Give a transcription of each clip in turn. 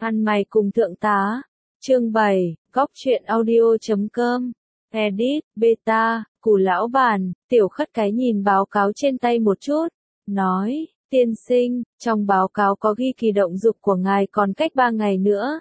Ăn mày cùng thượng tá. Chương 7, Góc truyện audio.com. Edit, beta, Cù lão bản. Tiểu Khất Cái nhìn báo cáo trên tay một chút, nói, tiên sinh, trong báo cáo có ghi kỳ động dục của ngài còn cách 3 ngày nữa.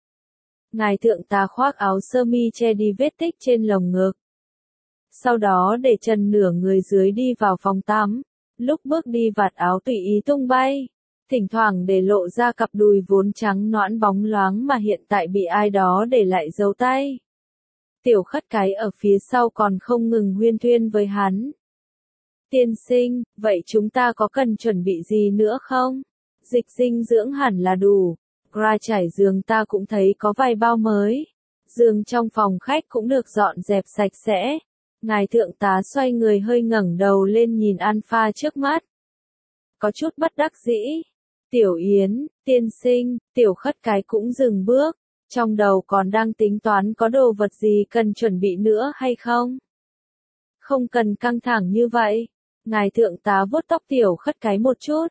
Ngài thượng tá khoác áo sơ mi che đi vết tích trên lồng ngực. Sau đó để chân nửa người dưới đi vào phòng tắm, lúc bước đi vạt áo tùy ý tung bay. Thỉnh thoảng để lộ ra cặp đùi vốn trắng nõn bóng loáng mà hiện tại bị ai đó để lại dấu tay. Tiểu Khất Cái ở phía sau còn không ngừng huyên thuyên với hắn. Tiên sinh, vậy chúng ta có cần chuẩn bị gì nữa không? Dịch dinh dưỡng hẳn là đủ. Gra trải giường ta cũng thấy có vài bao mới. Giường trong phòng khách cũng được dọn dẹp sạch sẽ. Ngài thượng tá xoay người hơi ngẩng đầu lên nhìn Alpha trước mắt. Có chút bất đắc dĩ. Tiểu Yến, tiên sinh, Tiểu Khất Cái cũng dừng bước, trong đầu còn đang tính toán có đồ vật gì cần chuẩn bị nữa hay không. Không cần căng thẳng như vậy. Ngài thượng tá vuốt tóc Tiểu Khất Cái một chút.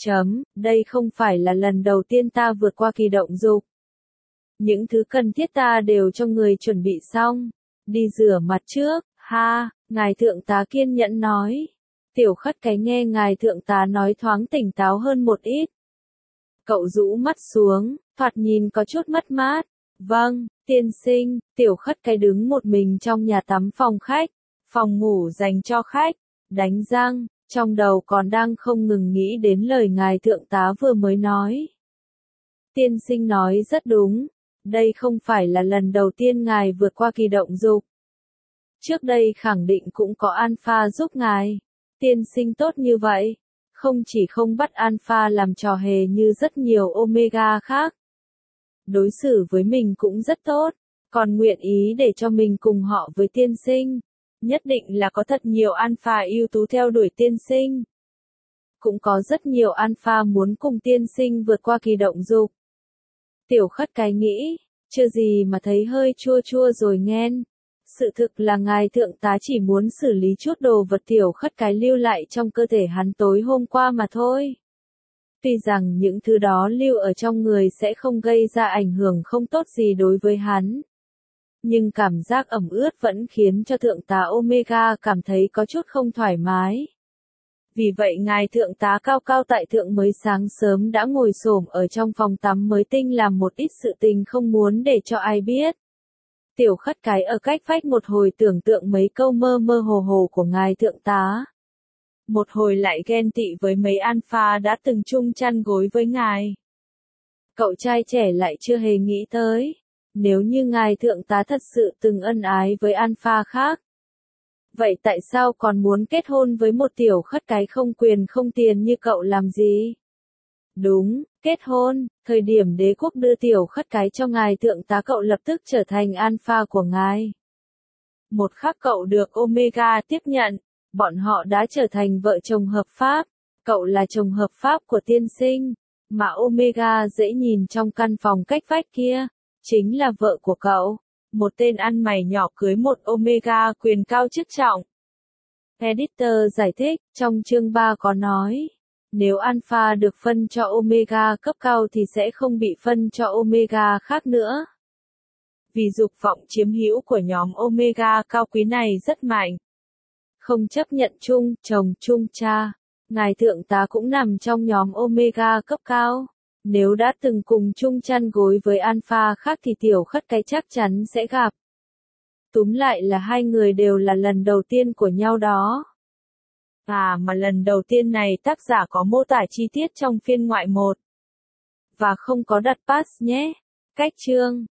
Đây không phải là lần đầu tiên ta vượt qua kỳ động dục. Những thứ cần thiết ta đều cho người chuẩn bị xong. Đi rửa mặt trước, ha, ngài thượng tá kiên nhẫn nói. Tiểu Khất Cái nghe ngài thượng tá nói thoáng tỉnh táo hơn một ít. Cậu rũ mắt xuống, thoạt nhìn có chút mất mát. Vâng, tiên sinh. Tiểu Khất Cái đứng một mình trong nhà tắm phòng khách, phòng ngủ dành cho khách, đánh răng, trong đầu còn đang không ngừng nghĩ đến lời ngài thượng tá vừa mới nói. Tiên sinh nói rất đúng, đây không phải là lần đầu tiên ngài vượt qua kỳ động dục. Trước đây khẳng định cũng có Alpha giúp ngài. Tiên sinh tốt như vậy, không chỉ không bắt Alpha làm trò hề như rất nhiều Omega khác. Đối xử với mình cũng rất tốt, còn nguyện ý để cho mình cùng họ với tiên sinh. Nhất định là có thật nhiều Alpha ưu tú theo đuổi tiên sinh. Cũng có rất nhiều Alpha muốn cùng tiên sinh vượt qua kỳ động dục. Tiểu Khất Cái nghĩ, chưa gì mà thấy hơi chua chua rồi nghen. Sự thực là ngài thượng tá chỉ muốn xử lý chút đồ vật Tiểu Khất Cái lưu lại trong cơ thể hắn tối hôm qua mà thôi. Tuy rằng những thứ đó lưu ở trong người sẽ không gây ra ảnh hưởng không tốt gì đối với hắn. Nhưng cảm giác ẩm ướt vẫn khiến cho thượng tá Omega cảm thấy có chút không thoải mái. Vì vậy ngài thượng tá cao cao tại thượng mới sáng sớm đã ngồi xổm ở trong phòng tắm mới tinh làm một ít sự tình không muốn để cho ai biết. Tiểu Khất Cái ở cách vách một hồi tưởng tượng mấy câu mơ mơ hồ hồ của ngài thượng tá. Một hồi lại ghen tị với mấy Alpha đã từng chung chăn gối với ngài. Cậu trai trẻ lại chưa hề nghĩ tới, nếu như ngài thượng tá thật sự từng ân ái với Alpha khác. Vậy tại sao còn muốn kết hôn với một Tiểu Khất Cái không quyền không tiền như cậu làm gì? Đúng, kết hôn, thời điểm đế quốc đưa Tiểu Khất Cái cho ngài thượng tá cậu lập tức trở thành Alpha của ngài. Một khắc cậu được Omega tiếp nhận, bọn họ đã trở thành vợ chồng hợp pháp. Cậu là chồng hợp pháp của tiên sinh, mà Omega dễ nhìn trong căn phòng cách vách kia, chính là vợ của cậu. Một tên ăn mày nhỏ cưới một Omega quyền cao chức trọng. Editor giải thích, trong chương 3 có nói, nếu Alpha được phân cho Omega cấp cao thì sẽ không bị phân cho Omega khác nữa. Vì dục vọng chiếm hữu của nhóm Omega cao quý này rất mạnh. Không chấp nhận chung, chồng chung cha. Ngài thượng tá cũng nằm trong nhóm Omega cấp cao. Nếu đã từng cùng chung chăn gối với Alpha khác thì Tiểu Khất Cái chắc chắn sẽ gặp. Túm lại là hai người đều là lần đầu tiên của nhau đó. Mà lần đầu tiên này tác giả có mô tả chi tiết trong phiên ngoại 1. Và không có đặt pass nhé. Cách chương